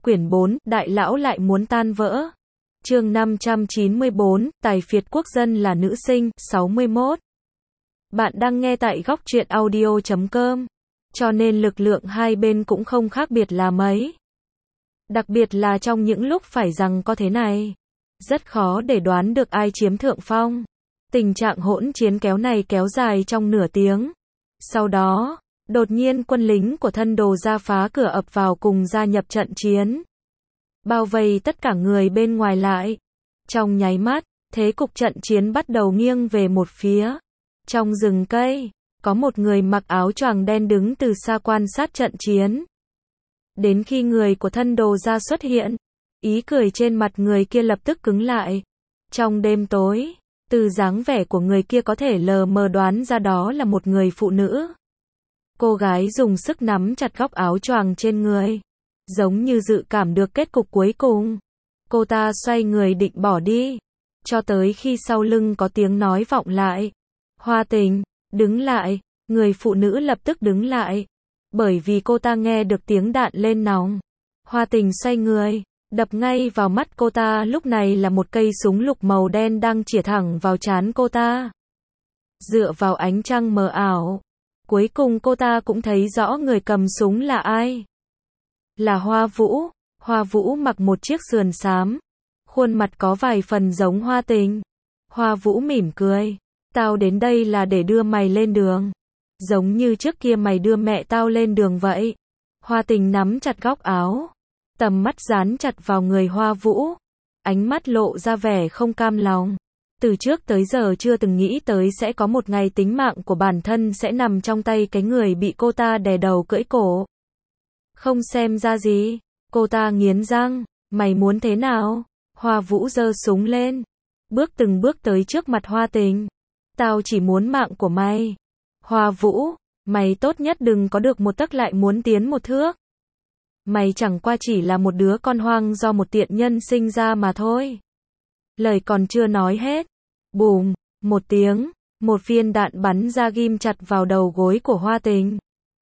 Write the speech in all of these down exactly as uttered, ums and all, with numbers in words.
Quyển bốn, Đại lão lại muốn tan vỡ. Chương năm trăm chín mươi bốn, Tài phiệt quốc dân là nữ sinh, sáu mươi mốt. Bạn đang nghe tại góc truyện audio chấm com. Cho nên lực lượng hai bên cũng không khác biệt là mấy. Đặc biệt là trong những lúc phải rằng có thế này. Rất khó để đoán được ai chiếm thượng phong. Tình trạng hỗn chiến kéo này kéo dài trong nửa tiếng. Sau đó, đột nhiên quân lính của thân đồ ra phá cửa ập vào cùng gia nhập trận chiến. Bao vây tất cả người bên ngoài lại. Trong nháy mắt, thế cục trận chiến bắt đầu nghiêng về một phía. Trong rừng cây, có một người mặc áo choàng đen đứng từ xa quan sát trận chiến. Đến khi người của thân đồ ra xuất hiện, ý cười trên mặt người kia lập tức cứng lại. Trong đêm tối, từ dáng vẻ của người kia có thể lờ mờ đoán ra đó là một người phụ nữ. Cô gái dùng sức nắm chặt góc áo choàng trên người, giống như dự cảm được kết cục cuối cùng. Cô ta xoay người định bỏ đi, cho tới khi sau lưng có tiếng nói vọng lại. Hoa Tình, đứng lại. Người phụ nữ lập tức đứng lại, bởi vì cô ta nghe được tiếng đạn lên nòng. Hoa Tình xoay người, đập ngay vào mắt cô ta lúc này là một cây súng lục màu đen đang chĩa thẳng vào trán cô ta. Dựa vào ánh trăng mờ ảo, cuối cùng cô ta cũng thấy rõ người cầm súng là ai. Là Hoa Vũ. Hoa Vũ mặc một chiếc sườn xám, khuôn mặt có vài phần giống Hoa Tình. Hoa Vũ mỉm cười, tao đến đây là để đưa mày lên đường, giống như trước kia mày đưa mẹ tao lên đường vậy. Hoa Tình nắm chặt góc áo, tầm mắt dán chặt vào người Hoa Vũ, ánh mắt lộ ra vẻ không cam lòng. Từ trước tới giờ chưa từng nghĩ tới sẽ có một ngày tính mạng của bản thân sẽ nằm trong tay cái người bị cô ta đè đầu cưỡi cổ. Không xem ra gì, cô ta nghiến răng, mày muốn thế nào? Hoa Vũ giơ súng lên, bước từng bước tới trước mặt Hoa Tình. Tao chỉ muốn mạng của mày. Hoa Vũ, mày tốt nhất đừng có được một tấc lại muốn tiến một thước. Mày chẳng qua chỉ là một đứa con hoang do một tiện nhân sinh ra mà thôi. Lời còn chưa nói hết, bùm, một tiếng, một viên đạn bắn ra ghim chặt vào đầu gối của Hoa Tình.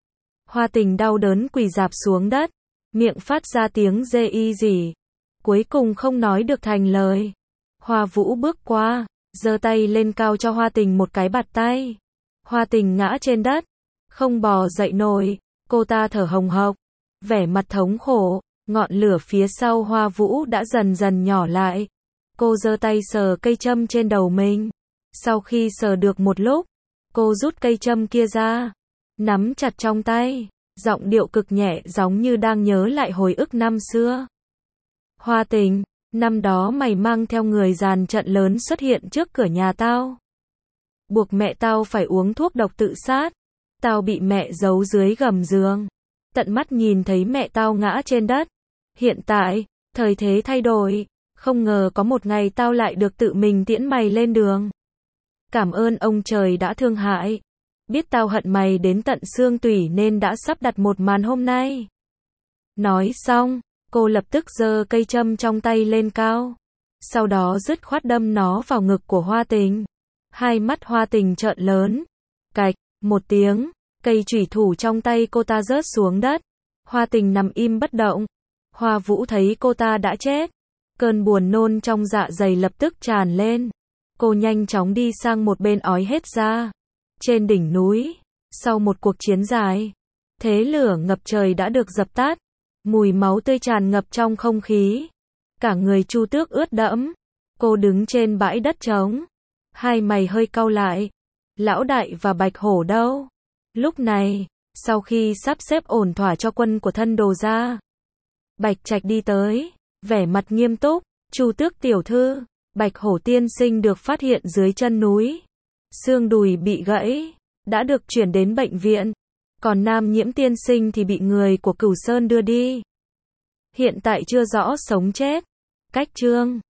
Hoa Tình đau đớn quỳ rạp xuống đất, miệng phát ra tiếng rê y rỉ, cuối cùng không nói được thành lời. Hoa Vũ bước qua, giơ tay lên cao cho Hoa Tình một cái bạt tay. Hoa Tình ngã trên đất, không bò dậy nổi, cô ta thở hồng hộc, vẻ mặt thống khổ, ngọn lửa phía sau Hoa Vũ đã dần dần nhỏ lại. Cô giơ tay sờ cây châm trên đầu mình. Sau khi sờ được một lúc, cô rút cây châm kia ra, nắm chặt trong tay, giọng điệu cực nhẹ giống như đang nhớ lại hồi ức năm xưa. Hoa Tình, năm đó mày mang theo người dàn trận lớn xuất hiện trước cửa nhà tao, buộc mẹ tao phải uống thuốc độc tự sát. Tao bị mẹ giấu dưới gầm giường, tận mắt nhìn thấy mẹ tao ngã trên đất. Hiện tại, thời thế thay đổi, không ngờ có một ngày tao lại được tự mình tiễn mày lên đường. Cảm ơn ông trời đã thương hại, biết tao hận mày đến tận xương tủy nên đã sắp đặt một màn hôm nay. Nói xong, cô lập tức giơ cây châm trong tay lên cao, sau đó dứt khoát đâm nó vào ngực của Hoa Tình. Hai mắt Hoa Tình trợn lớn, cạch, một tiếng, cây chủy thủ trong tay cô ta rớt xuống đất. Hoa Tình nằm im bất động. Hoa Vũ thấy cô ta đã chết, cơn buồn nôn trong dạ dày lập tức tràn lên. Cô nhanh chóng đi sang một bên ói hết ra. Trên đỉnh núi, sau một cuộc chiến dài, thế lửa ngập trời đã được dập tắt. Mùi máu tươi tràn ngập trong không khí, cả người Chu Tước ướt đẫm. Cô đứng trên bãi đất trống, hai mày hơi cau lại. Lão đại và Bạch Hổ đâu? Lúc này, sau khi sắp xếp ổn thỏa cho quân của thân đồ ra, Bạch Trạch đi tới, vẻ mặt nghiêm túc. Chu Tước tiểu thư, Bạch Hổ tiên sinh được phát hiện dưới chân núi, xương đùi bị gãy, đã được chuyển đến bệnh viện. Còn Nam Nhiễm tiên sinh thì bị người của Cửu Sơn đưa đi, hiện tại chưa rõ sống chết. Cách chương